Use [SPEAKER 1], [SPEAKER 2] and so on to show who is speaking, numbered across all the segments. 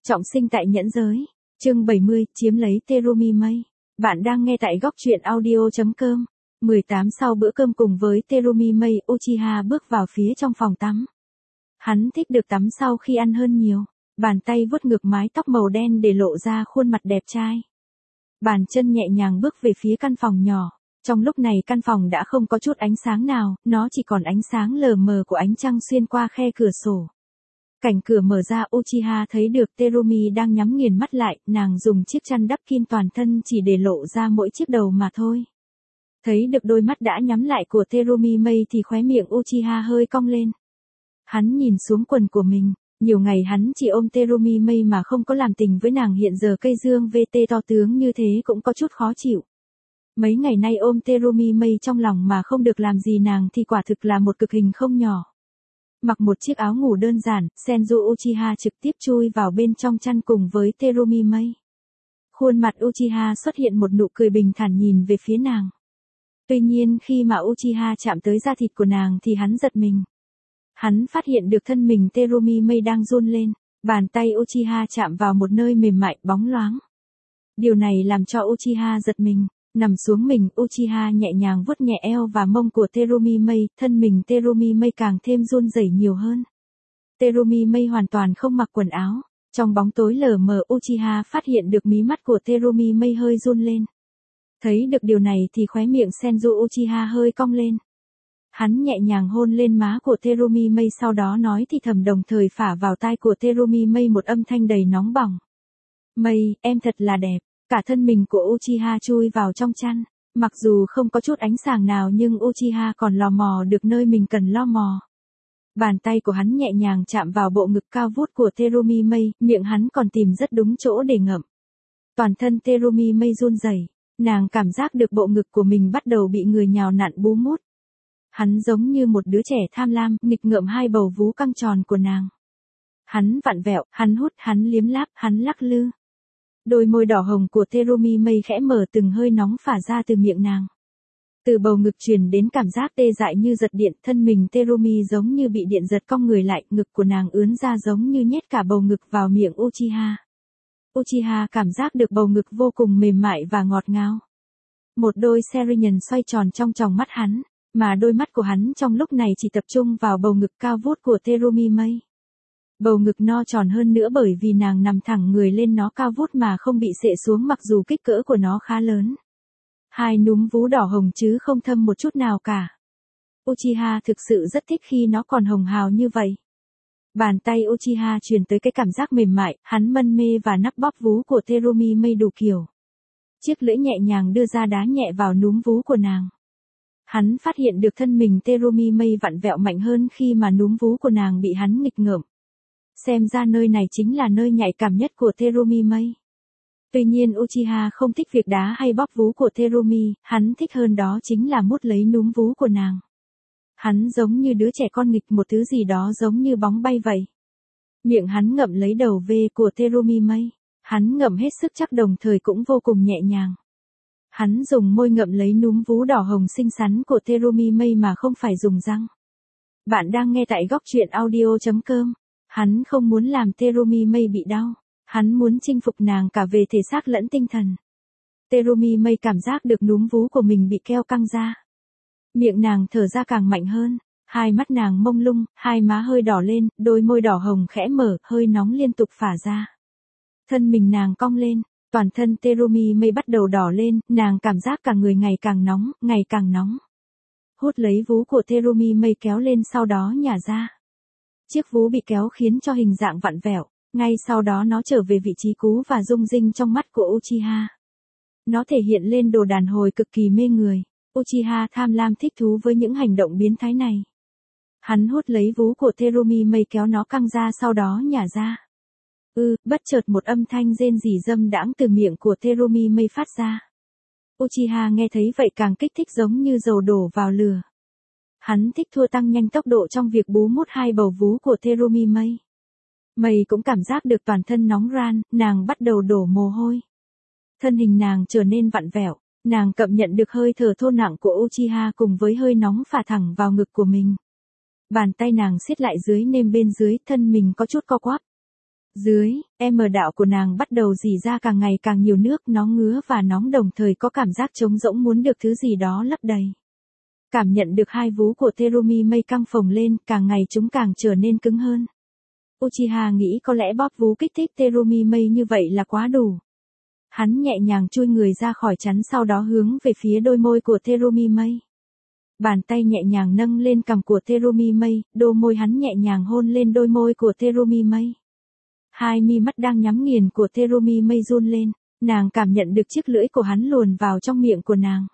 [SPEAKER 1] Trọng sinh tại nhẫn giới. Chương 70, chiếm lấy Terumi Mây. Bạn đang nghe tại góc truyện audio.com. 18 sau bữa cơm cùng với Terumi Mây, Uchiha bước vào phía trong phòng tắm. Hắn thích được tắm sau khi ăn hơn nhiều. Bàn tay vuốt ngược mái tóc màu đen để lộ ra khuôn mặt đẹp trai. Bàn chân nhẹ nhàng bước về phía căn phòng nhỏ. Trong lúc này căn phòng đã không có chút ánh sáng nào, nó chỉ còn ánh sáng lờ mờ của ánh trăng xuyên qua khe cửa sổ. Cảnh cửa mở ra, Uchiha thấy được Terumi đang nhắm nghiền mắt lại, nàng dùng chiếc chăn đắp kín toàn thân chỉ để lộ ra mỗi chiếc đầu mà thôi. Thấy được đôi mắt đã nhắm lại của Terumi Mây thì khóe miệng Uchiha hơi cong lên. Hắn nhìn xuống quần của mình, nhiều ngày hắn chỉ ôm Terumi Mây mà không có làm tình với nàng, hiện giờ cây dương VT to tướng như thế cũng có chút khó chịu. Mấy ngày nay ôm Terumi Mây trong lòng mà không được làm gì nàng thì quả thực là một cực hình không nhỏ. Mặc một chiếc áo ngủ đơn giản, Senju Uchiha trực tiếp chui vào bên trong chăn cùng với Terumi Mây. Khuôn mặt Uchiha xuất hiện một nụ cười bình thản nhìn về phía nàng. Tuy nhiên khi mà Uchiha chạm tới da thịt của nàng thì hắn giật mình. Hắn phát hiện được thân mình Terumi Mây đang run lên, bàn tay Uchiha chạm vào một nơi mềm mại bóng loáng. Điều này làm cho Uchiha giật mình. Nằm xuống mình, Uchiha nhẹ nhàng vuốt nhẹ eo và mông của Terumi Mây, thân mình Terumi Mây càng thêm run rẩy nhiều hơn. Terumi Mây hoàn toàn không mặc quần áo. Trong bóng tối lờ mờ, Uchiha phát hiện được mí mắt của Terumi Mây hơi run lên. Thấy được điều này thì khóe miệng Senju Uchiha hơi cong lên. Hắn nhẹ nhàng hôn lên má của Terumi Mây, sau đó nói thì thầm, đồng thời phả vào tai của Terumi Mây một âm thanh đầy nóng bỏng. Mây, em thật là đẹp. Cả thân mình của Uchiha chui vào trong chăn. Mặc dù không có chút ánh sáng nào nhưng Uchiha còn lò mò được nơi mình cần lo mò. Bàn tay của hắn nhẹ nhàng chạm vào bộ ngực cao vút của Terumi Mây, miệng hắn còn tìm rất đúng chỗ để ngậm. Toàn thân Terumi Mây run rẩy, nàng cảm giác được bộ ngực của mình bắt đầu bị người nhào nặn bú mút. Hắn giống như một đứa trẻ tham lam, nghịch ngợm hai bầu vú căng tròn của nàng. Hắn vặn vẹo, hắn hút, hắn liếm láp, hắn lắc lư. Đôi môi đỏ hồng của Terumi Mây khẽ mở, từng hơi nóng phả ra từ miệng nàng. Từ bầu ngực truyền đến cảm giác tê dại như giật điện, thân mình Terumi giống như bị điện giật cong người lại, ngực của nàng ướn ra giống như nhét cả bầu ngực vào miệng Uchiha. Uchiha cảm giác được bầu ngực vô cùng mềm mại và ngọt ngào. Một đôi Seinen xoay tròn trong tròng mắt hắn, mà đôi mắt của hắn trong lúc này chỉ tập trung vào bầu ngực cao vút của Terumi Mây. Bầu ngực no tròn hơn nữa bởi vì nàng nằm thẳng người lên nó cao vút mà không bị xệ xuống, mặc dù kích cỡ của nó khá lớn. Hai núm vú đỏ hồng chứ không thâm một chút nào cả. Uchiha thực sự rất thích khi nó còn hồng hào như vậy. Bàn tay Uchiha truyền tới cái cảm giác mềm mại, hắn mân mê và nắp bóp vú của Terumi Mây đủ kiểu. Chiếc lưỡi nhẹ nhàng đưa ra đá nhẹ vào núm vú của nàng. Hắn phát hiện được thân mình Terumi Mây vặn vẹo mạnh hơn khi mà núm vú của nàng bị hắn nghịch ngợm. Xem ra nơi này chính là nơi nhạy cảm nhất của Terumi Mây. Tuy nhiên Uchiha không thích việc đá hay bóp vú của Terumi, hắn thích hơn đó chính là mút lấy núm vú của nàng. Hắn giống như đứa trẻ con nghịch một thứ gì đó giống như bóng bay vậy. Miệng hắn ngậm lấy đầu V của Terumi Mây. Hắn ngậm hết sức chắc đồng thời cũng vô cùng nhẹ nhàng. Hắn dùng môi ngậm lấy núm vú đỏ hồng xinh xắn của Terumi Mây mà không phải dùng răng. Bạn đang nghe tại góc truyện audio.com. Hắn không muốn làm Terumi Mây bị đau. Hắn muốn chinh phục nàng cả về thể xác lẫn tinh thần. Terumi Mây cảm giác được núm vú của mình bị keo căng ra. Miệng nàng thở ra càng mạnh hơn. Hai mắt nàng mông lung, hai má hơi đỏ lên, đôi môi đỏ hồng khẽ mở, hơi nóng liên tục phả ra. Thân mình nàng cong lên, toàn thân Terumi Mây bắt đầu đỏ lên, nàng cảm giác cả người ngày càng nóng, ngày càng nóng. Hút lấy vú của Terumi Mây kéo lên sau đó nhả ra. Chiếc vú bị kéo khiến cho hình dạng vặn vẹo, ngay sau đó nó trở về vị trí cũ và rung rinh trong mắt của Uchiha. Nó thể hiện lên đồ đàn hồi cực kỳ mê người. Uchiha tham lam thích thú với những hành động biến thái này. Hắn hút lấy vú của Terumi Mây kéo nó căng ra sau đó nhả ra. Bất chợt một âm thanh rên rỉ dâm đãng từ miệng của Terumi Mây phát ra. Uchiha nghe thấy vậy càng kích thích giống như dầu đổ vào lửa. Hắn thích thua tăng nhanh tốc độ trong việc bú mút hai bầu vú của Terumi Mây. Mây cũng cảm giác được toàn thân nóng ran, nàng bắt đầu đổ mồ hôi. Thân hình nàng trở nên vặn vẹo, nàng cảm nhận được hơi thở thô nặng của Uchiha cùng với hơi nóng phả thẳng vào ngực của mình. Bàn tay nàng siết lại dưới nêm bên dưới, thân mình có chút co quắp. Dưới, đạo của nàng bắt đầu rỉ ra càng ngày càng nhiều nước, nó ngứa và nóng đồng thời có cảm giác trống rỗng muốn được thứ gì đó lấp đầy. Cảm nhận được hai vú của Terumi Mei căng phồng lên, càng ngày chúng càng trở nên cứng hơn. Uchiha nghĩ có lẽ bóp vú kích thích Terumi Mei như vậy là quá đủ. Hắn nhẹ nhàng chui người ra khỏi chắn, sau đó hướng về phía đôi môi của Terumi Mei. Bàn tay nhẹ nhàng nâng lên cằm của Terumi Mei, đôi môi hắn nhẹ nhàng hôn lên đôi môi của Terumi Mei. Hai mi mắt đang nhắm nghiền của Terumi Mei run lên, nàng cảm nhận được chiếc lưỡi của hắn luồn vào trong miệng của nàng.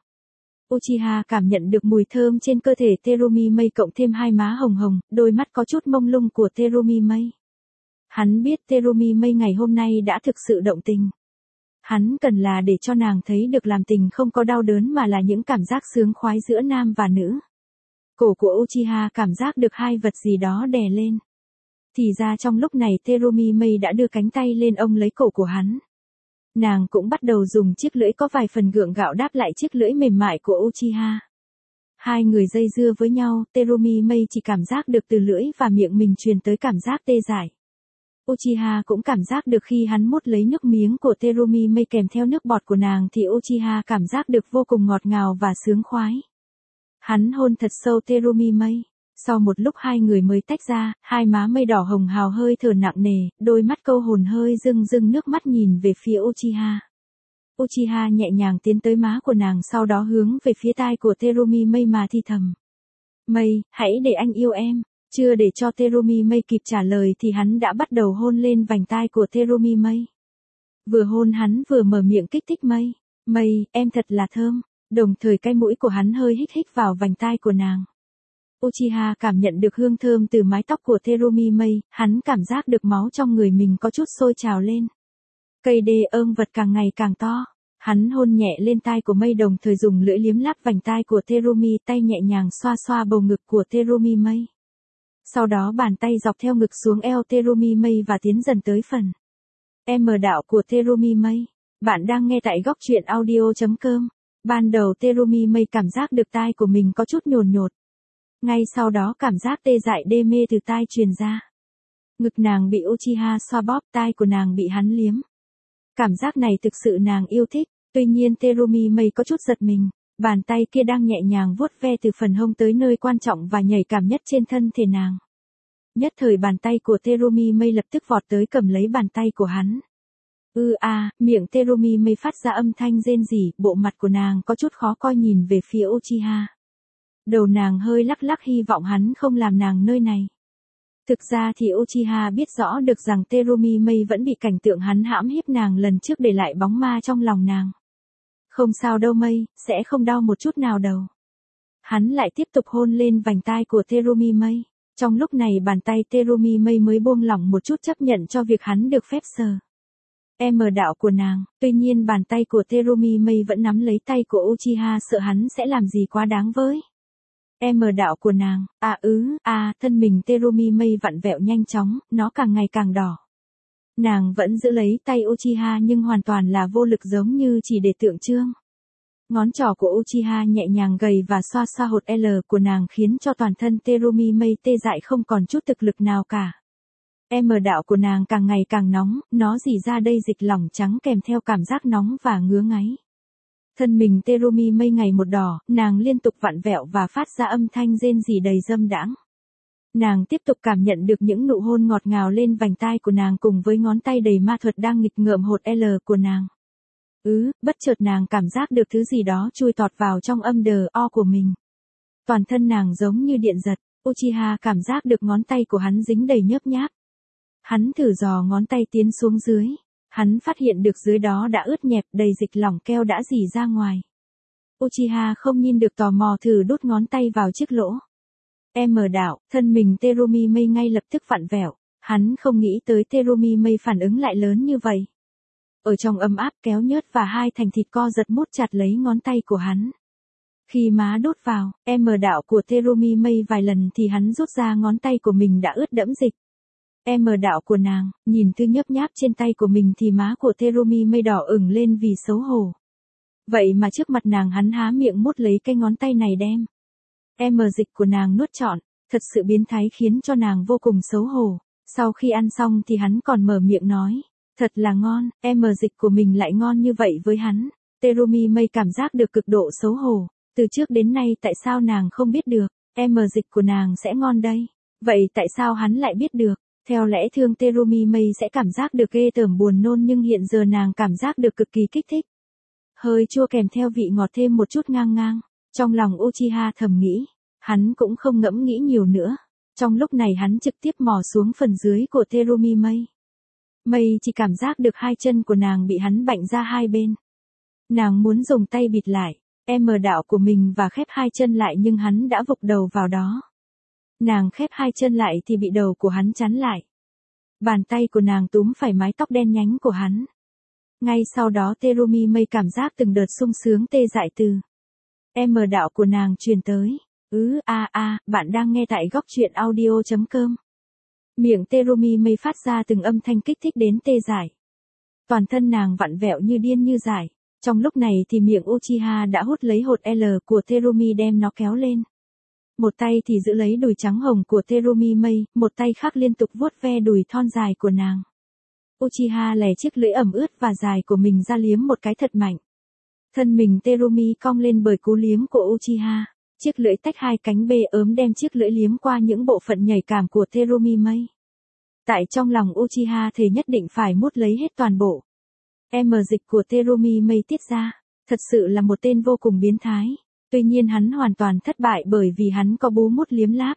[SPEAKER 1] Uchiha cảm nhận được mùi thơm trên cơ thể Terumi Mei cộng thêm hai má hồng hồng, đôi mắt có chút mông lung của Terumi Mei. Hắn biết Terumi Mei ngày hôm nay đã thực sự động tình. Hắn cần là để cho nàng thấy được làm tình không có đau đớn mà là những cảm giác sướng khoái giữa nam và nữ. Cổ của Uchiha cảm giác được hai vật gì đó đè lên. Thì ra trong lúc này Terumi Mei đã đưa cánh tay lên ôm lấy cổ của hắn. Nàng cũng bắt đầu dùng chiếc lưỡi có vài phần gượng gạo đáp lại chiếc lưỡi mềm mại của Uchiha. Hai người dây dưa với nhau, Terumi Mei chỉ cảm giác được từ lưỡi và miệng mình truyền tới cảm giác tê dại. Uchiha cũng cảm giác được khi hắn mút lấy nước miếng của Terumi Mei kèm theo nước bọt của nàng thì Uchiha cảm giác được vô cùng ngọt ngào và sướng khoái. Hắn hôn thật sâu Terumi Mei. Sau một lúc hai người mới tách ra, hai má Mei đỏ hồng hào hơi thở nặng nề, đôi mắt câu hồn hơi rưng rưng nước mắt nhìn về phía Uchiha. Uchiha nhẹ nhàng tiến tới má của nàng, sau đó hướng về phía tai của Terumi Mei mà thì thầm. Mei, hãy để anh yêu em. Chưa để cho Terumi Mei kịp trả lời thì hắn đã bắt đầu hôn lên vành tai của Terumi Mei. Vừa hôn hắn vừa mở miệng kích thích Mei. Mei, em thật là thơm. Đồng thời cái mũi của hắn hơi hít hít vào vành tai của nàng. Uchiha cảm nhận được hương thơm từ mái tóc của Terumi Mei, hắn cảm giác được máu trong người mình có chút sôi trào lên. Cây đê ương vật càng ngày càng to. Hắn hôn nhẹ lên tai của Mei đồng thời dùng lưỡi liếm láp vành tai của Terumi, tay nhẹ nhàng xoa xoa bầu ngực của Terumi Mei. Sau đó bàn tay dọc theo ngực xuống eo Terumi Mei và tiến dần tới phần đạo của Terumi Mei. Bạn đang nghe tại góc truyện audio.com. Ban đầu Terumi Mei cảm giác được tai của mình có chút nhồn nhột. Ngay sau đó cảm giác tê dại đê mê từ tai truyền ra. Ngực nàng bị Uchiha xoa bóp, tai của nàng bị hắn liếm. Cảm giác này thực sự nàng yêu thích, tuy nhiên Terumi Mei có chút giật mình. Bàn tay kia đang nhẹ nhàng vuốt ve từ phần hông tới nơi quan trọng và nhạy cảm nhất trên thân thể nàng. Nhất thời bàn tay của Terumi Mei lập tức vọt tới cầm lấy bàn tay của hắn. Miệng Terumi Mei phát ra âm thanh rên rỉ, bộ mặt của nàng có chút khó coi nhìn về phía Uchiha. Đầu nàng hơi lắc lắc hy vọng hắn không làm nàng nơi này. Thực ra thì Uchiha biết rõ được rằng Terumi Mei vẫn bị cảnh tượng hắn hãm hiếp nàng lần trước để lại bóng ma trong lòng nàng. Không sao đâu Mei, sẽ không đau một chút nào đâu. Hắn lại tiếp tục hôn lên vành tai của Terumi Mei. Trong lúc này bàn tay Terumi Mei mới buông lỏng một chút chấp nhận cho việc hắn được phép sờ đạo của nàng, tuy nhiên bàn tay của Terumi Mei vẫn nắm lấy tay của Uchiha sợ hắn sẽ làm gì quá đáng với đạo của nàng. Thân mình Terumi Mei vặn vẹo nhanh chóng, nó càng ngày càng đỏ. Nàng vẫn giữ lấy tay Uchiha nhưng hoàn toàn là vô lực giống như chỉ để tượng trưng. Ngón trỏ của Uchiha nhẹ nhàng gầy và xoa xoa hột L của nàng khiến cho toàn thân Terumi Mei tê dại không còn chút thực lực nào cả. Đạo của nàng càng ngày càng nóng, nó rỉ ra đây dịch lỏng trắng kèm theo cảm giác nóng và ngứa ngáy. Thân mình Terumi Mei ngày một đỏ, nàng liên tục vặn vẹo và phát ra âm thanh rên rỉ đầy dâm đãng. Nàng tiếp tục cảm nhận được những nụ hôn ngọt ngào lên vành tai của nàng cùng với ngón tay đầy ma thuật đang nghịch ngợm hột L của nàng. Bất chợt nàng cảm giác được thứ gì đó chui tọt vào trong o của mình. Toàn thân nàng giống như điện giật, Uchiha cảm giác được ngón tay của hắn dính đầy nhớp nháp. Hắn thử dò ngón tay tiến xuống dưới. Hắn phát hiện được dưới đó đã ướt nhẹp, đầy dịch lỏng keo đã rỉ ra ngoài. Uchiha không nhìn được tò mò thử đút ngón tay vào chiếc lỗ. Đạo, thân mình Terumi Mei ngay lập tức vặn vẹo. Hắn không nghĩ tới Terumi Mei phản ứng lại lớn như vậy. Ở trong ấm áp kéo nhớt và hai thành thịt co giật mút chặt lấy ngón tay của hắn. Khi má đút vào, đạo của Terumi Mei vài lần thì hắn rút ra ngón tay của mình đã ướt đẫm dịch. Đạo của nàng, nhìn thứ nhấp nháp trên tay của mình thì má của Terumi Mei đỏ ửng lên vì xấu hổ. Vậy mà trước mặt nàng hắn há miệng mút lấy cái ngón tay này đem dịch của nàng nuốt trọn, thật sự biến thái khiến cho nàng vô cùng xấu hổ. Sau khi ăn xong thì hắn còn mở miệng nói, thật là ngon, dịch của mình lại ngon như vậy với hắn. Terumi Mây cảm giác được cực độ xấu hổ, từ trước đến nay tại sao nàng không biết được, dịch của nàng sẽ ngon đây. Vậy tại sao hắn lại biết được? Theo lẽ thường Terumi Mây sẽ cảm giác được ghê tởm buồn nôn nhưng hiện giờ nàng cảm giác được cực kỳ kích thích. Hơi chua kèm theo vị ngọt thêm một chút ngang ngang. Trong lòng Uchiha thầm nghĩ, hắn cũng không ngẫm nghĩ nhiều nữa. Trong lúc này hắn trực tiếp mò xuống phần dưới của Terumi Mây. Mây chỉ cảm giác được hai chân của nàng bị hắn bạnh ra hai bên. Nàng muốn dùng tay bịt lại, đạo của mình và khép hai chân lại nhưng hắn đã vục đầu vào đó. Nàng khép hai chân lại thì bị đầu của hắn chắn lại. Bàn tay của nàng túm phải mái tóc đen nhánh của hắn. Ngay sau đó Terumi Mây cảm giác từng đợt sung sướng tê dại từ đạo của nàng truyền tới. Bạn đang nghe tại góc truyện audio.com. Miệng Terumi Mây phát ra từng âm thanh kích thích đến tê dại. Toàn thân nàng vặn vẹo như điên như dại. Trong lúc này thì miệng Uchiha đã hút lấy hột L của Terumi đem nó kéo lên. Một tay thì giữ lấy đùi trắng hồng của Terumi Mây, một tay khác liên tục vuốt ve đùi thon dài của nàng. Uchiha lè chiếc lưỡi ẩm ướt và dài của mình ra liếm một cái thật mạnh. Thân mình Terumi cong lên bởi cú liếm của Uchiha. Chiếc lưỡi tách hai cánh bê ốm đem chiếc lưỡi liếm qua những bộ phận nhạy cảm của Terumi Mây. Tại trong lòng Uchiha thề nhất định phải mút lấy hết toàn bộ dịch của Terumi Mây tiết ra. Thật sự là một tên vô cùng biến thái. Tuy nhiên hắn hoàn toàn thất bại bởi vì hắn có bú mút liếm láp.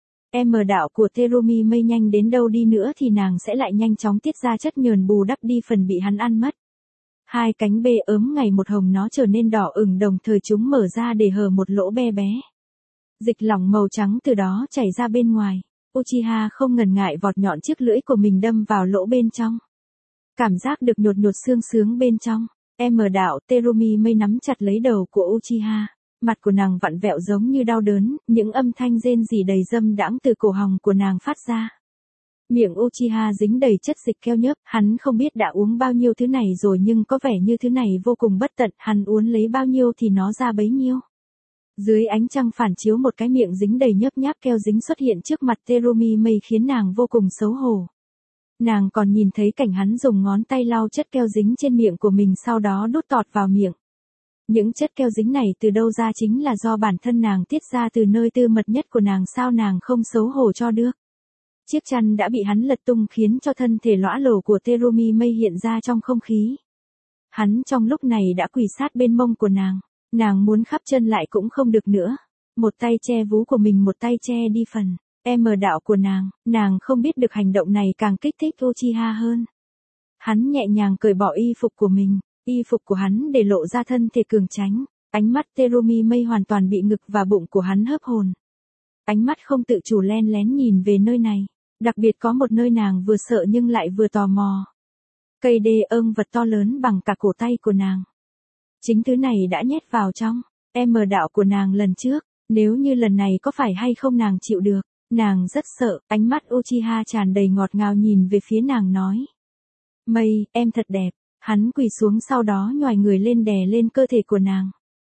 [SPEAKER 1] Đạo của Terumi Mây nhanh đến đâu đi nữa thì nàng sẽ lại nhanh chóng tiết ra chất nhờn bù đắp đi phần bị hắn ăn mất. Hai cánh bê ốm ngày một hồng nó trở nên đỏ ửng đồng thời chúng mở ra để hở một lỗ bé bé. Dịch lỏng màu trắng từ đó chảy ra bên ngoài. Uchiha không ngần ngại vọt nhọn chiếc lưỡi của mình đâm vào lỗ bên trong. Cảm giác được nhột nhột xương sướng bên trong. Đạo Terumi Mây nắm chặt lấy đầu của Uchiha. Mặt của nàng vặn vẹo giống như đau đớn, những âm thanh rên rỉ đầy dâm đãng từ cổ họng của nàng phát ra. Miệng Uchiha dính đầy chất dịch keo nhớp, hắn không biết đã uống bao nhiêu thứ này rồi nhưng có vẻ như thứ này vô cùng bất tận, hắn uốn lấy bao nhiêu thì nó ra bấy nhiêu. Dưới ánh trăng phản chiếu một cái miệng dính đầy nhớp nháp keo dính xuất hiện trước mặt Terumi Mây khiến nàng vô cùng xấu hổ. Nàng còn nhìn thấy cảnh hắn dùng ngón tay lau chất keo dính trên miệng của mình sau đó đút tọt vào miệng. Những chất keo dính này từ đâu ra chính là do bản thân nàng tiết ra từ nơi tư mật nhất của nàng, sao nàng không xấu hổ cho được. Chiếc chăn đã bị hắn lật tung khiến cho thân thể lõa lồ của Terumi Mây hiện ra trong không khí. Hắn trong lúc này đã quỳ sát bên mông của nàng muốn khắp chân lại cũng không được nữa. Một tay che vú của mình một tay che đi phần đạo của nàng không biết được hành động này càng kích thích Uchiha hơn. Hắn nhẹ nhàng cởi bỏ y phục của mình. Y phục của hắn để lộ ra thân thể cường tráng. Ánh mắt Terumi Mây hoàn toàn bị ngực và bụng của hắn hớp hồn. Ánh mắt không tự chủ len lén nhìn về nơi này. Đặc biệt có một nơi nàng vừa sợ nhưng lại vừa tò mò. Cây đê ương vật to lớn bằng cả cổ tay của nàng. Chính thứ này đã nhét vào trong đạo của nàng lần trước. Nếu như lần này có phải hay không nàng chịu được. Nàng rất sợ. Ánh mắt Uchiha tràn đầy ngọt ngào nhìn về phía nàng nói. Mây, em thật đẹp. Hắn quỳ xuống sau đó nhoài người lên đè lên cơ thể của nàng.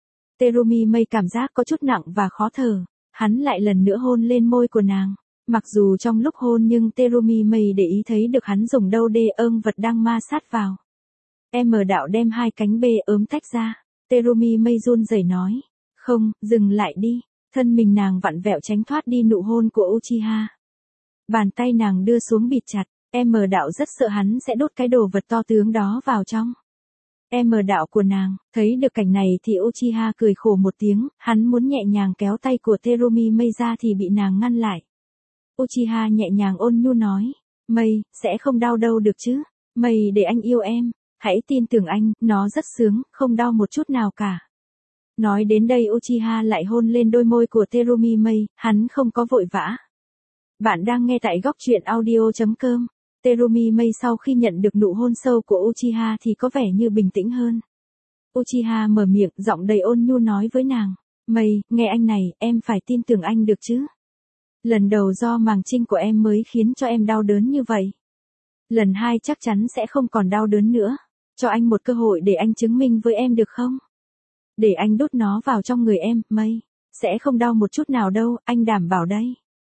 [SPEAKER 1] Terumi Mây cảm giác có chút nặng và khó thở. Hắn lại lần nữa hôn lên môi của nàng. Mặc dù trong lúc hôn nhưng Terumi Mây để ý thấy được hắn dùng đâu đê ương vật đang ma sát vào. Đạo đem hai cánh bê ốm tách ra. Terumi Mây run rẩy nói. Không, dừng lại đi. Thân mình nàng vặn vẹo tránh thoát đi nụ hôn của Uchiha. Bàn tay nàng đưa xuống bịt chặt. Đạo rất sợ hắn sẽ đốt cái đồ vật to tướng đó vào trong. Đạo của nàng, thấy được cảnh này thì Uchiha cười khổ một tiếng, hắn muốn nhẹ nhàng kéo tay của Terumi Mây ra thì bị nàng ngăn lại. Uchiha nhẹ nhàng ôn nhu nói, Mây, sẽ không đau đâu được chứ, Mây để anh yêu em, hãy tin tưởng anh, nó rất sướng, không đau một chút nào cả. Nói đến đây Uchiha lại hôn lên đôi môi của Terumi Mây, hắn không có vội vã. Bạn đang nghe tại góc truyện audio.com. Terumi Mây sau khi nhận được nụ hôn sâu của Uchiha thì có vẻ như bình tĩnh hơn. Uchiha mở miệng, giọng đầy ôn nhu nói với nàng. Mây, nghe anh này, em phải tin tưởng anh được chứ. Lần đầu do màng trinh của em mới khiến cho em đau đớn như vậy. Lần hai chắc chắn sẽ không còn đau đớn nữa. Cho anh một cơ hội để anh chứng minh với em được không? Để anh đút nó vào trong người em, Mây. Sẽ không đau một chút nào đâu, anh đảm bảo đấy.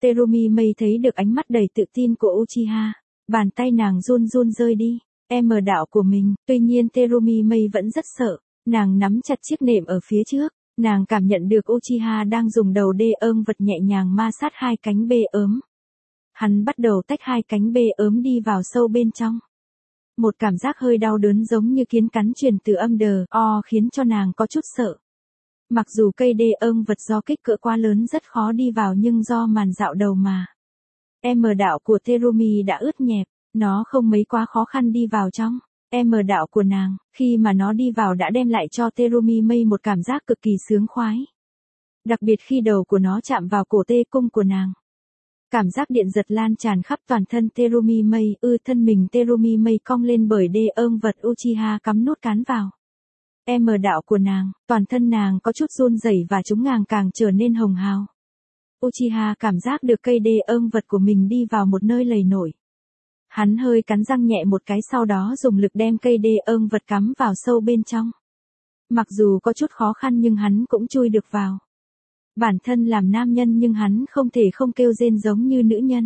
[SPEAKER 1] Terumi Mei thấy được ánh mắt đầy tự tin của Uchiha. Bàn tay nàng run run rơi đi. Em ở đạo của mình, tuy nhiên Terumi Mei vẫn rất sợ. Nàng nắm chặt chiếc nệm ở phía trước. Nàng cảm nhận được Uchiha đang dùng đầu đê ơm vật nhẹ nhàng ma sát hai cánh bê ớm. Hắn bắt đầu tách hai cánh bê ớm đi vào sâu bên trong. Một cảm giác hơi đau đớn giống như kiến cắn truyền từ âm đờ o khiến cho nàng có chút sợ. Mặc dù cây đê ơm vật do kích cỡ quá lớn rất khó đi vào nhưng do màn dạo đầu mà. Em ở đạo của Terumi đã ướt nhẹp, nó không mấy quá khó khăn đi vào trong. Em ở đạo của nàng, khi mà nó đi vào đã đem lại cho Terumi Mei một cảm giác cực kỳ sướng khoái. Đặc biệt khi đầu của nó chạm vào cổ tê cung của nàng. Cảm giác điện giật lan tràn khắp toàn thân Terumi Mei, thân mình Terumi Mei cong lên bởi đê ơm vật Uchiha cắm nút cán vào. Em ở đạo của nàng, toàn thân nàng có chút run rẩy và chúng nàng càng trở nên hồng hào. Uchiha cảm giác được cây đê ơm vật của mình đi vào một nơi lầy nổi. Hắn hơi cắn răng nhẹ một cái sau đó dùng lực đem cây đê ơm vật cắm vào sâu bên trong. Mặc dù có chút khó khăn nhưng hắn cũng chui được vào. Bản thân làm nam nhân nhưng hắn không thể không kêu rên giống như nữ nhân.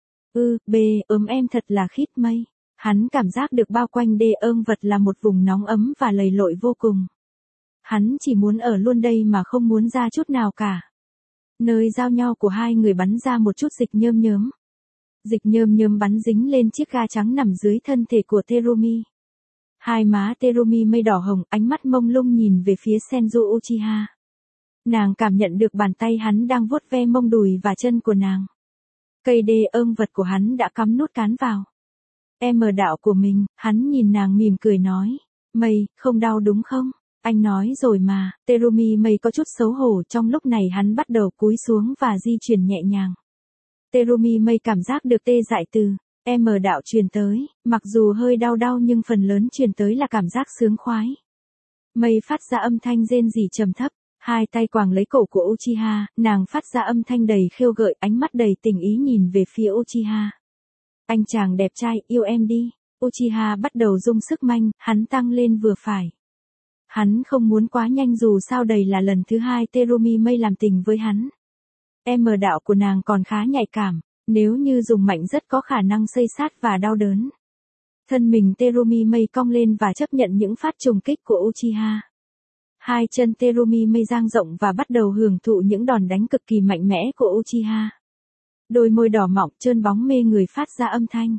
[SPEAKER 1] Ấm em thật là khít mây. Hắn cảm giác được bao quanh đê ơm vật là một vùng nóng ấm và lầy lội vô cùng. Hắn chỉ muốn ở luôn đây mà không muốn ra chút nào cả. Nơi giao nhau của hai người bắn ra một chút dịch nhơm nhớm. Dịch nhơm nhớm bắn dính lên chiếc ga trắng nằm dưới thân thể của Terumi. Hai má Terumi Mei đỏ hồng, ánh mắt mông lung nhìn về phía Senju Uchiha. Nàng cảm nhận được bàn tay hắn đang vuốt ve mông đùi và chân của nàng. Cây đê ơm vật của hắn đã cắm nút cán vào. Em ở đạo của mình, hắn nhìn nàng mỉm cười nói. Mei, không đau đúng không? Anh nói rồi mà, Terumi Mei có chút xấu hổ trong lúc này hắn bắt đầu cúi xuống và di chuyển nhẹ nhàng. Terumi Mei cảm giác được tê dại từ em ở đạo truyền tới, mặc dù hơi đau đau nhưng phần lớn truyền tới là cảm giác sướng khoái. Mei phát ra âm thanh rên rỉ trầm thấp, hai tay quàng lấy cổ của Uchiha, nàng phát ra âm thanh đầy khiêu gợi, ánh mắt đầy tình ý nhìn về phía Uchiha. Anh chàng đẹp trai, yêu em đi. Uchiha bắt đầu dùng sức manh, hắn tăng lên vừa phải. Hắn không muốn quá nhanh dù sao đây là lần thứ hai Terumi Mei làm tình với hắn. Em ở đạo của nàng còn khá nhạy cảm, nếu như dùng mạnh rất có khả năng xây sát và đau đớn. Thân mình Terumi Mei cong lên và chấp nhận những phát trùng kích của Uchiha. Hai chân Terumi Mei dang rộng và bắt đầu hưởng thụ những đòn đánh cực kỳ mạnh mẽ của Uchiha. Đôi môi đỏ mọng trơn bóng mê người phát ra âm thanh.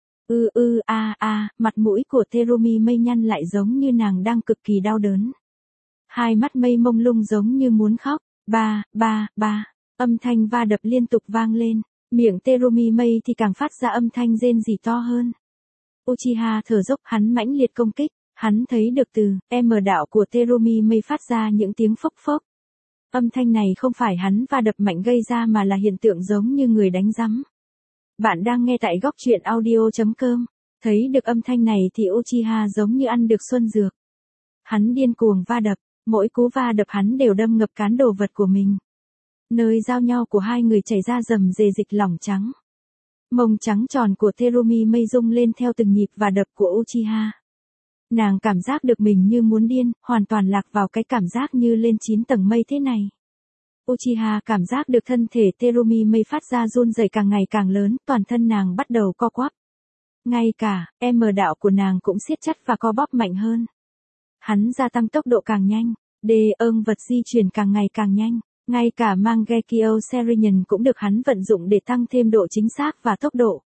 [SPEAKER 1] Mặt mũi của Terumi Mei nhăn lại giống như nàng đang cực kỳ đau đớn. Hai mắt Mei mông lung giống như muốn khóc. Ba. Âm thanh va đập liên tục vang lên. Miệng Terumi Mei thì càng phát ra âm thanh rên rỉ to hơn. Uchiha thở dốc, hắn mãnh liệt công kích. Hắn thấy được từ em ở đạo của Terumi Mei phát ra những tiếng phốc phốc. Âm thanh này không phải hắn va đập mạnh gây ra mà là hiện tượng giống như người đánh rắm. Bạn đang nghe tại góc truyện audio.com. Thấy được âm thanh này thì Uchiha giống như ăn được xuân dược. Hắn điên cuồng va đập, mỗi cú va đập hắn đều đâm ngập cán đồ vật của mình. Nơi giao nhau của hai người chảy ra rầm rề dịch lỏng trắng. Mông trắng tròn của Terumi Mei rung lên theo từng nhịp và đập của Uchiha. Nàng cảm giác được mình như muốn điên, hoàn toàn lạc vào cái cảm giác như lên 9 tầng mây thế này. Uchiha cảm giác được thân thể Terumi Mei phát ra run rẩy càng ngày càng lớn, toàn thân nàng bắt đầu co quắp. Ngay cả, em ở đạo của nàng cũng siết chặt và co bóp mạnh hơn. Hắn gia tăng tốc độ càng nhanh, đê ơm vật di chuyển càng ngày càng nhanh. Ngay cả Mangekyo Serinin cũng được hắn vận dụng để tăng thêm độ chính xác và tốc độ.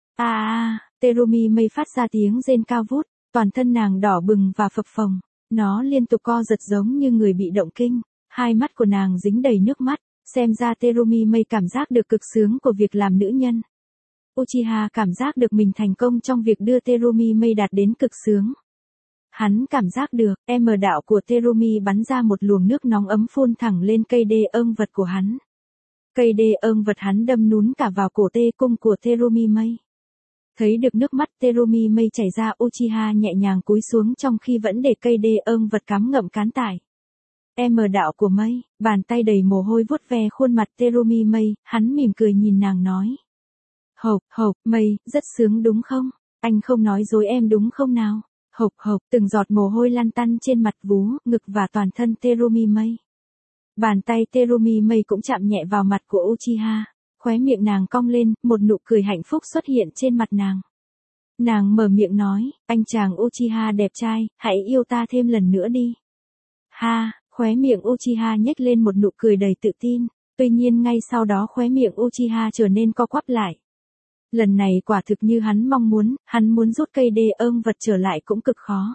[SPEAKER 1] Terumi Mei phát ra tiếng rên cao vút, toàn thân nàng đỏ bừng và phập phồng. Nó liên tục co giật giống như người bị động kinh. Hai mắt của nàng dính đầy nước mắt, xem ra Terumi Mei cảm giác được cực sướng của việc làm nữ nhân. Uchiha cảm giác được mình thành công trong việc đưa Terumi Mei đạt đến cực sướng. Hắn cảm giác được, em ở đạo của Terumi bắn ra một luồng nước nóng ấm phun thẳng lên cây đê ơm vật của hắn. Cây đê ơm vật hắn đâm nún cả vào cổ tê cung của Terumi Mei. Thấy được nước mắt Terumi Mei chảy ra, Uchiha nhẹ nhàng cúi xuống trong khi vẫn để cây đê ơm vật cắm ngậm cán tải. Em ở đạo của Mei, bàn tay đầy mồ hôi vuốt ve khuôn mặt Terumi Mei, hắn mỉm cười nhìn nàng nói. Hộc, Mei, rất sướng đúng không? Anh không nói dối em đúng không nào? Hộc, từng giọt mồ hôi lăn tăn trên mặt vú, ngực và toàn thân Terumi Mei. Bàn tay Terumi Mei cũng chạm nhẹ vào mặt của Uchiha. Khóe miệng nàng cong lên, một nụ cười hạnh phúc xuất hiện trên mặt nàng. Nàng mở miệng nói, anh chàng Uchiha đẹp trai, hãy yêu ta thêm lần nữa đi. Ha, khóe miệng Uchiha nhếch lên một nụ cười đầy tự tin, tuy nhiên ngay sau đó khóe miệng Uchiha trở nên co quắp lại. Lần này quả thực như hắn mong muốn, hắn muốn rút cây đê ương vật trở lại cũng cực khó.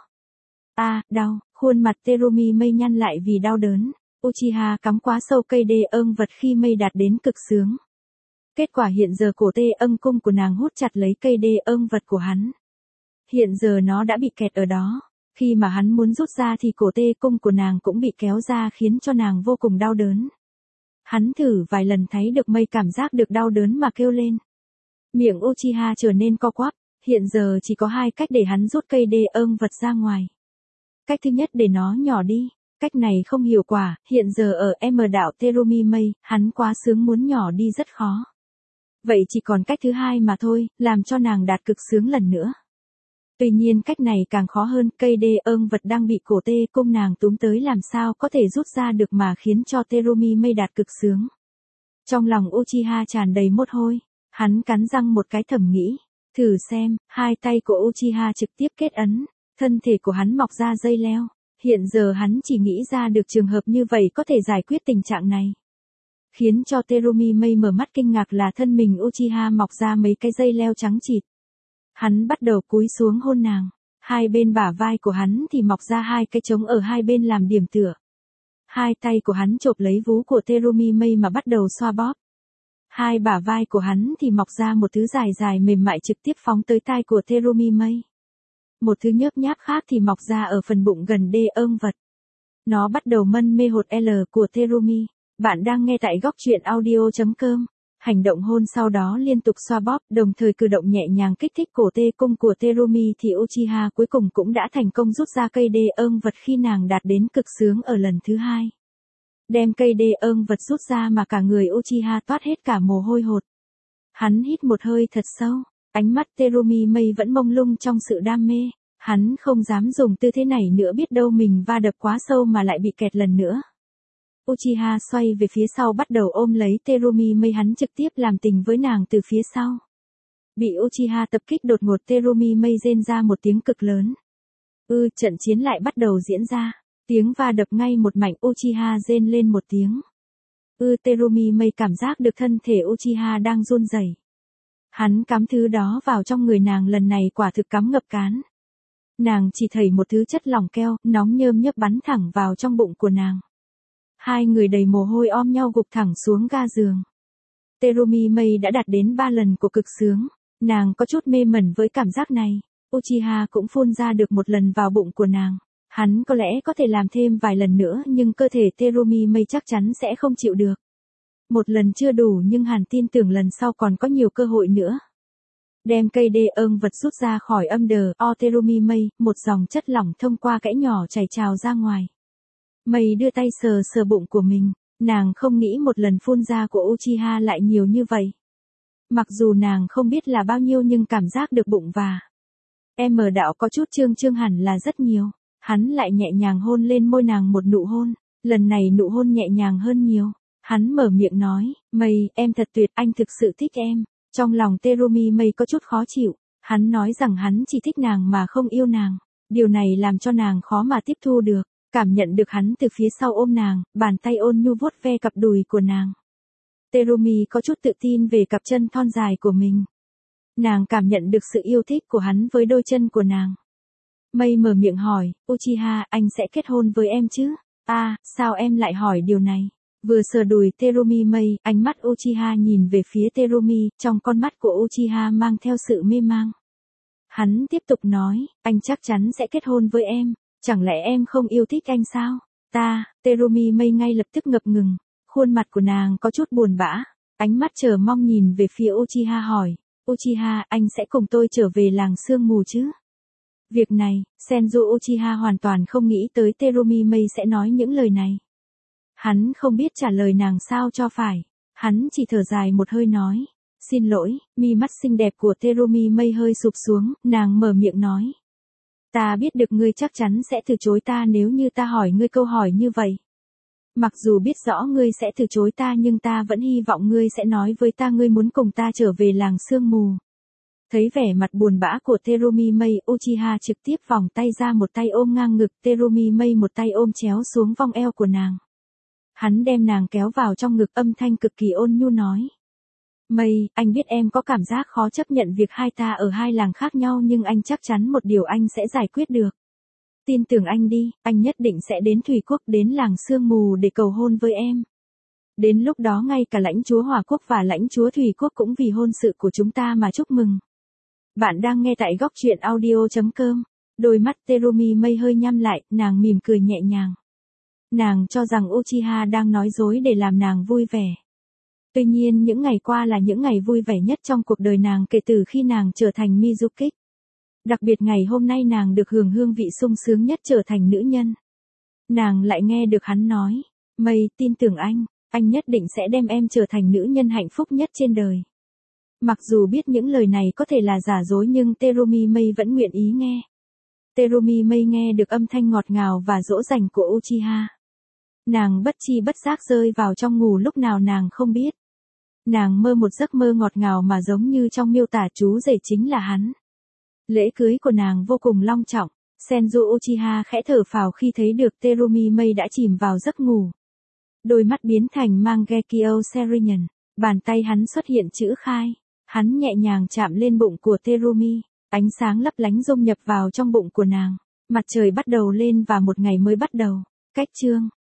[SPEAKER 1] Đau, khuôn mặt Terumi Mây nhăn lại vì đau đớn. Uchiha cắm quá sâu cây đê ương vật khi Mây đạt đến cực sướng. Kết quả hiện giờ cổ tê ưng cung của nàng hút chặt lấy cây đê ương vật của hắn. Hiện giờ nó đã bị kẹt ở đó. Khi mà hắn muốn rút ra thì cổ tê cung của nàng cũng bị kéo ra khiến cho nàng vô cùng đau đớn. Hắn thử vài lần thấy được Mây cảm giác được đau đớn mà kêu lên. Miệng Uchiha trở nên co quắp, hiện giờ chỉ có hai cách để hắn rút cây đê ương vật ra ngoài. Cách thứ nhất để nó nhỏ đi, cách này không hiệu quả, hiện giờ ở đạo Terumi Mây, hắn quá sướng muốn nhỏ đi rất khó. Vậy chỉ còn cách thứ hai mà thôi, làm cho nàng đạt cực sướng lần nữa. Tuy nhiên cách này càng khó hơn, cây đê ương vật đang bị cổ tê cung nàng túm tới làm sao có thể rút ra được mà khiến cho Terumi Mây đạt cực sướng. Trong lòng Uchiha tràn đầy mốt hôi, hắn cắn răng một cái thầm nghĩ, thử xem, hai tay của Uchiha trực tiếp kết ấn, thân thể của hắn mọc ra dây leo, hiện giờ hắn chỉ nghĩ ra được trường hợp như vậy có thể giải quyết tình trạng này. Khiến cho Terumi Mây mở mắt kinh ngạc là thân mình Uchiha mọc ra mấy cái dây leo trắng trịt. Hắn bắt đầu cúi xuống hôn nàng, hai bên bả vai của hắn thì mọc ra hai cái trống ở hai bên làm điểm tựa. Hai tay của hắn chộp lấy vú của Terumi Mây mà bắt đầu xoa bóp. Hai bả vai của hắn thì mọc ra một thứ dài dài mềm mại trực tiếp phóng tới tai của Terumi Mây. Một thứ nhớp nháp khác thì mọc ra ở phần bụng gần đê ương vật. Nó bắt đầu mân mê hột L của Terumi. Bạn đang nghe tại góc truyện audio.com. Hành động hôn sau đó liên tục xoa bóp, đồng thời cử động nhẹ nhàng kích thích cổ tê cung của Terumi thì Uchiha cuối cùng cũng đã thành công rút ra cây đê ương vật khi nàng đạt đến cực sướng ở lần thứ hai. Đem cây đê ương vật rút ra mà cả người Uchiha toát hết cả mồ hôi hột. Hắn hít một hơi thật sâu, ánh mắt Terumi Mây vẫn mông lung trong sự đam mê. Hắn không dám dùng tư thế này nữa, biết đâu mình va đập quá sâu mà lại bị kẹt lần nữa. Uchiha xoay về phía sau bắt đầu ôm lấy Terumi Mây, hắn trực tiếp làm tình với nàng từ phía sau. Bị Uchiha tập kích đột ngột, Terumi Mây rên ra một tiếng cực lớn. Trận chiến lại bắt đầu diễn ra. Tiếng va đập ngay một mảnh, Uchiha rên lên một tiếng. Terumi Mây cảm giác được thân thể Uchiha đang run rẩy. Hắn cắm thứ đó vào trong người nàng, lần này quả thực cắm ngập cán. Nàng chỉ thấy một thứ chất lỏng keo, nóng nhơm nhớp bắn thẳng vào trong bụng của nàng. Hai người đầy mồ hôi ôm nhau gục thẳng xuống ga giường. Terumi Mây đã đạt đến 3 lần của cực sướng. Nàng có chút mê mẩn với cảm giác này. Uchiha cũng phun ra được một lần vào bụng của nàng. Hắn có lẽ có thể làm thêm vài lần nữa nhưng cơ thể Terumi Mây chắc chắn sẽ không chịu được. Một lần chưa đủ nhưng hắn tin tưởng lần sau còn có nhiều cơ hội nữa. Đem cây đê ương vật rút ra khỏi âm đờ Terumi Mây, một dòng chất lỏng thông qua kẽ nhỏ chảy trào ra ngoài. Mây đưa tay sờ sờ bụng của mình, nàng không nghĩ một lần phun ra của Uchiha lại nhiều như vậy. Mặc dù nàng không biết là bao nhiêu nhưng cảm giác được bụng và đạo có chút trương hẳn là rất nhiều. Hắn lại nhẹ nhàng hôn lên môi nàng một nụ hôn, lần này nụ hôn nhẹ nhàng hơn nhiều. Hắn mở miệng nói, Mây, em thật tuyệt, anh thực sự thích em. Trong lòng Terumi Mây có chút khó chịu, hắn nói rằng hắn chỉ thích nàng mà không yêu nàng. Điều này làm cho nàng khó mà tiếp thu được, cảm nhận được hắn từ phía sau ôm nàng, bàn tay ôn nhu vuốt ve cặp đùi của nàng. Terumi có chút tự tin về cặp chân thon dài của mình. Nàng cảm nhận được sự yêu thích của hắn với đôi chân của nàng. Mây mở miệng hỏi, Uchiha, anh sẽ kết hôn với em chứ? Sao em lại hỏi điều này? Vừa sờ đùi Terumi Mây, ánh mắt Uchiha nhìn về phía Terumi, trong con mắt của Uchiha mang theo sự mê mang. Hắn tiếp tục nói, anh chắc chắn sẽ kết hôn với em, chẳng lẽ em không yêu thích anh sao? Terumi Mây ngay lập tức ngập ngừng, khuôn mặt của nàng có chút buồn bã, ánh mắt chờ mong nhìn về phía Uchiha hỏi, Uchiha, anh sẽ cùng tôi trở về làng sương mù chứ? Việc này, Senju Uchiha hoàn toàn không nghĩ tới Terumi Mây sẽ nói những lời này. Hắn không biết trả lời nàng sao cho phải. Hắn chỉ thở dài một hơi nói. Xin lỗi, mi mắt xinh đẹp của Terumi Mây hơi sụp xuống, nàng mở miệng nói. Ta biết được ngươi chắc chắn sẽ từ chối ta nếu như ta hỏi ngươi câu hỏi như vậy. Mặc dù biết rõ ngươi sẽ từ chối ta nhưng ta vẫn hy vọng ngươi sẽ nói với ta ngươi muốn cùng ta trở về làng sương mù. Thấy vẻ mặt buồn bã của Terumi Mei, Uchiha trực tiếp vòng tay ra, một tay ôm ngang ngực Terumi Mei, một tay ôm chéo xuống vòng eo của nàng. Hắn đem nàng kéo vào trong ngực, âm thanh cực kỳ ôn nhu nói. Mei, anh biết em có cảm giác khó chấp nhận việc hai ta ở hai làng khác nhau nhưng anh chắc chắn một điều, anh sẽ giải quyết được. Tin tưởng anh đi, anh nhất định sẽ đến Thủy Quốc, đến làng sương mù để cầu hôn với em. Đến lúc đó ngay cả lãnh chúa Hỏa Quốc và lãnh chúa Thủy Quốc cũng vì hôn sự của chúng ta mà chúc mừng. Bạn đang nghe tại góc truyện audio.com. Đôi mắt Terumi Mei hơi nhắm lại, nàng mỉm cười nhẹ nhàng. Nàng cho rằng Uchiha đang nói dối để làm nàng vui vẻ. Tuy nhiên những ngày qua là những ngày vui vẻ nhất trong cuộc đời nàng kể từ khi nàng trở thành Mizukik. Đặc biệt ngày hôm nay nàng được hưởng hương vị sung sướng nhất, trở thành nữ nhân. Nàng lại nghe được hắn nói, Mei, tin tưởng anh nhất định sẽ đem em trở thành nữ nhân hạnh phúc nhất trên đời. Mặc dù biết những lời này có thể là giả dối nhưng Terumi Mei vẫn nguyện ý nghe. Terumi Mei nghe được âm thanh ngọt ngào và dỗ dành của Uchiha. Nàng bất chi bất giác rơi vào trong ngủ lúc nào nàng không biết. Nàng mơ một giấc mơ ngọt ngào mà giống như trong miêu tả chú rể chính là hắn. Lễ cưới của nàng vô cùng long trọng, Senju Uchiha khẽ thở phào khi thấy được Terumi Mei đã chìm vào giấc ngủ. Đôi mắt biến thành Mangekyo Serenian, bàn tay hắn xuất hiện chữ khai, hắn nhẹ nhàng chạm lên bụng của Terumi, ánh sáng lấp lánh dung nhập vào trong bụng của nàng, mặt trời bắt đầu lên và một ngày mới bắt đầu. Cách chương